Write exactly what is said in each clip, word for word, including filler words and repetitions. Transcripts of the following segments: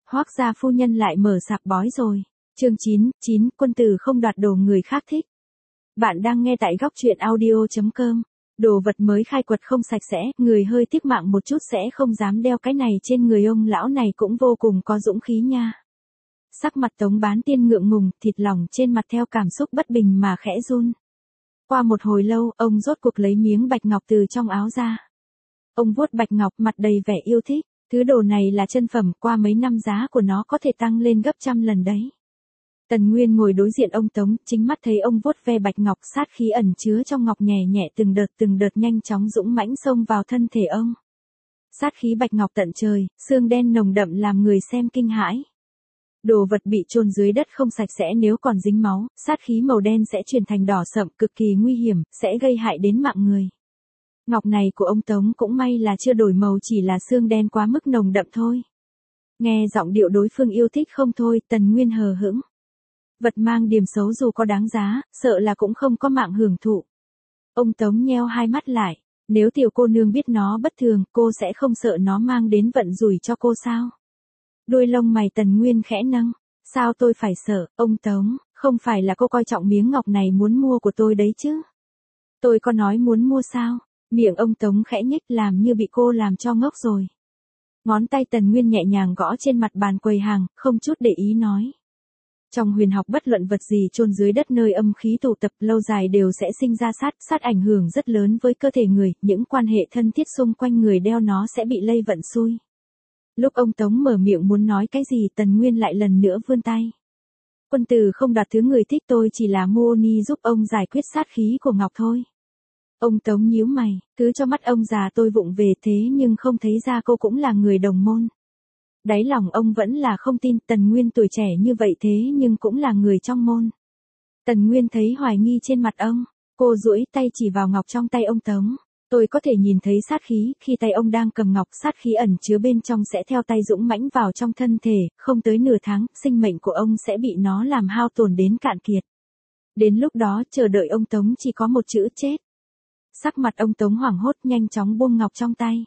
Hoác gia phu nhân lại mở sạp bói rồi. Chương chín, chín, quân tử không đoạt đồ người khác thích. Bạn đang nghe tại góc truyện audio chấm com. Đồ vật mới khai quật không sạch sẽ, người hơi tiếc mạng một chút sẽ không dám đeo cái này trên người ông lão này cũng vô cùng có dũng khí nha. Sắc mặt Tống Bán Tiên ngượng ngùng, thịt lòng trên mặt theo cảm xúc bất bình mà khẽ run. Qua một hồi lâu, ông rốt cuộc lấy miếng bạch ngọc từ trong áo ra. Ông vuốt bạch ngọc mặt đầy vẻ yêu thích. Thứ đồ này là chân phẩm, qua mấy năm giá của nó có thể tăng lên gấp trăm lần đấy. Tần Nguyên ngồi đối diện ông Tống, chính mắt thấy ông vuốt ve bạch ngọc, sát khí ẩn chứa trong ngọc nhẹ nhẹ từng đợt từng đợt nhanh chóng dũng mãnh xông vào thân thể ông. Sát khí bạch ngọc tận trời, xương đen nồng đậm làm người xem kinh hãi. Đồ vật bị chôn dưới đất không sạch sẽ nếu còn dính máu, sát khí màu đen sẽ chuyển thành đỏ sậm, cực kỳ nguy hiểm, sẽ gây hại đến mạng người. Ngọc này của ông Tống cũng may là chưa đổi màu, chỉ là xương đen quá mức nồng đậm thôi. Nghe giọng điệu đối phương yêu thích không thôi, Tần Nguyên hờ hững. Vật mang điểm xấu dù có đáng giá, sợ là cũng không có mạng hưởng thụ. Ông Tống nheo hai mắt lại, nếu tiểu cô nương biết nó bất thường, cô sẽ không sợ nó mang đến vận rủi cho cô sao? Đuôi lông mày Tần Nguyên khẽ nâng, sao tôi phải sợ, ông Tống, không phải là cô coi trọng miếng ngọc này muốn mua của tôi đấy chứ? Tôi có nói muốn mua sao? Miệng ông Tống khẽ nhếch làm như bị cô làm cho ngốc rồi. Ngón tay Tần Nguyên nhẹ nhàng gõ trên mặt bàn quầy hàng, không chút để ý nói. Trong huyền học bất luận vật gì chôn dưới đất nơi âm khí tụ tập lâu dài đều sẽ sinh ra sát, sát ảnh hưởng rất lớn với cơ thể người, những quan hệ thân thiết xung quanh người đeo nó sẽ bị lây vận xui. Lúc ông Tống mở miệng muốn nói cái gì Tần Nguyên lại lần nữa vươn tay. Quân tử không đoạt thứ người thích, tôi chỉ là mô ni giúp ông giải quyết sát khí của ngọc thôi. Ông Tống nhíu mày, cứ cho mắt ông già tôi vụng về thế nhưng không thấy ra cô cũng là người đồng môn. Đáy lòng ông vẫn là không tin Tần Nguyên tuổi trẻ như vậy thế nhưng cũng là người trong môn. Tần Nguyên thấy hoài nghi trên mặt ông, cô duỗi tay chỉ vào ngọc trong tay ông Tống. Tôi có thể nhìn thấy sát khí, khi tay ông đang cầm ngọc, sát khí ẩn chứa bên trong sẽ theo tay dũng mãnh vào trong thân thể, không tới nửa tháng, sinh mệnh của ông sẽ bị nó làm hao tổn đến cạn kiệt. Đến lúc đó, chờ đợi ông Tống chỉ có một chữ chết. Sắc mặt ông Tống hoảng hốt nhanh chóng buông ngọc trong tay.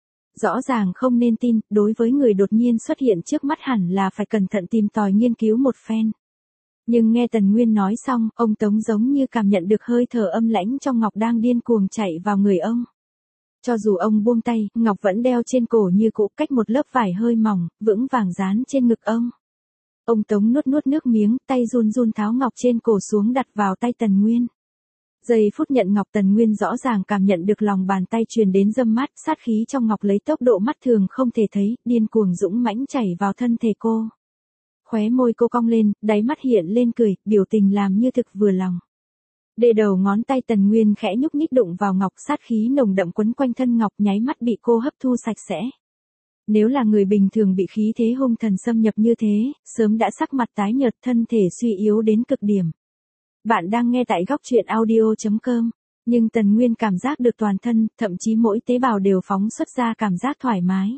Rõ ràng không nên tin, đối với người đột nhiên xuất hiện trước mắt hẳn là phải cẩn thận tìm tòi nghiên cứu một phen. Nhưng nghe Tần Nguyên nói xong, ông Tống giống như cảm nhận được hơi thở âm lãnh trong ngọc đang điên cuồng chạy vào người ông. Cho dù ông buông tay, ngọc vẫn đeo trên cổ như cũ, cách một lớp vải hơi mỏng, vững vàng dán trên ngực ông. Ông Tống nuốt nuốt nước miếng, tay run run tháo ngọc trên cổ xuống đặt vào tay Tần Nguyên. Giây phút nhận ngọc Tần Nguyên rõ ràng cảm nhận được lòng bàn tay truyền đến râm mát, sát khí trong ngọc lấy tốc độ mắt thường không thể thấy, điên cuồng dũng mãnh chảy vào thân thể cô. Khóe môi cô cong lên, đáy mắt hiện lên cười, biểu tình làm như thực vừa lòng. Để đầu ngón tay Tần Nguyên khẽ nhúc nhích đụng vào ngọc, sát khí nồng đậm quấn quanh thân ngọc nháy mắt bị cô hấp thu sạch sẽ. Nếu là người bình thường bị khí thế hung thần xâm nhập như thế, sớm đã sắc mặt tái nhợt, thân thể suy yếu đến cực điểm. Bạn đang nghe tại góc truyện audio chấm com, nhưng Tần Nguyên cảm giác được toàn thân, thậm chí mỗi tế bào đều phóng xuất ra cảm giác thoải mái.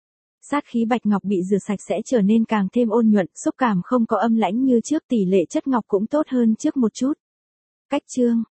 Sát khí bạch ngọc bị rửa sạch sẽ trở nên càng thêm ôn nhuận, xúc cảm không có âm lãnh như trước, tỷ lệ chất ngọc cũng tốt hơn trước một chút. Cách chương,